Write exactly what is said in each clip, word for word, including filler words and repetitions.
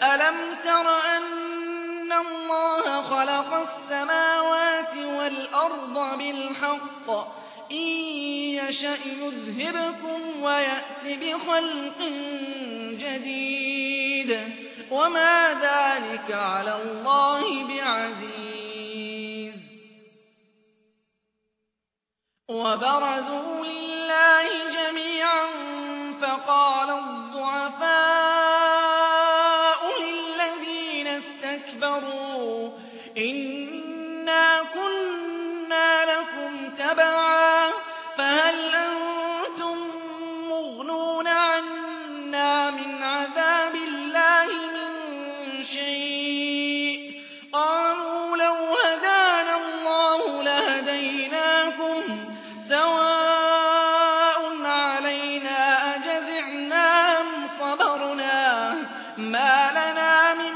ألم تر أن الله خلق السماوات والأرض بالحق إن يشأ يذهبكم ويأت بخلق جديد وما ذلك على الله بعزيز وبرزوا لله جميعا فقال الضعفاء للذين استكبروا إنا كنا لكم تبعا فهل أنتم مغنون عنا من عذاب الله من شيء قالوا لو هدانا الله لهديناكم سواء علينا أجزعنا أم صبرنا ما لنا من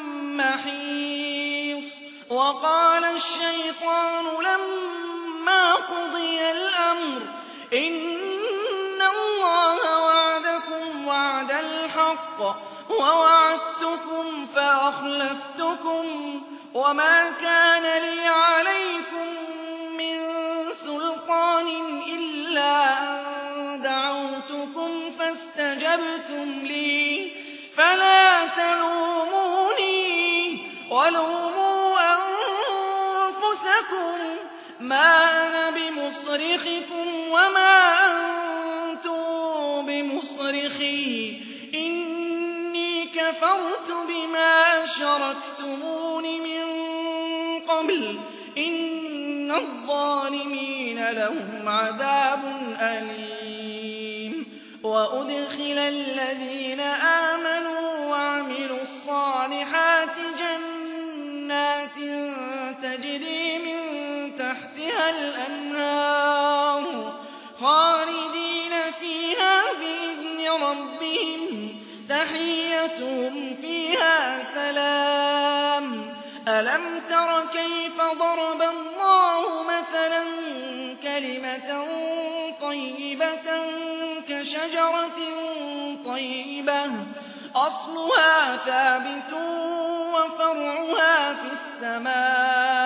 محيص وقال الشيطان لما قضي الأمر إن الله وعدكم وعد الحق ووعدتكم فأخلفتكم وما كان لي عليكم من سلطان إلا أن دعوتكم فاستجبتم لي فلا تلوموني ولوموا أنفسكم ما أنا بمصرخكم وما أنتم بمصرخي إني كفرت بما أشركتمون من قبل إن الظالمين لهم عذاب أليم وأدخل الذين آمنوا وعملوا الصالحات جنات تجري من تحتها الأنهار خالدين فيها بإذن ربهم تحيتهم فيها سلام ألم تر كيف ضرب الله مثلا كلمة طيبة كشجرة طيبة أصلها ثابت وفرعها في السماء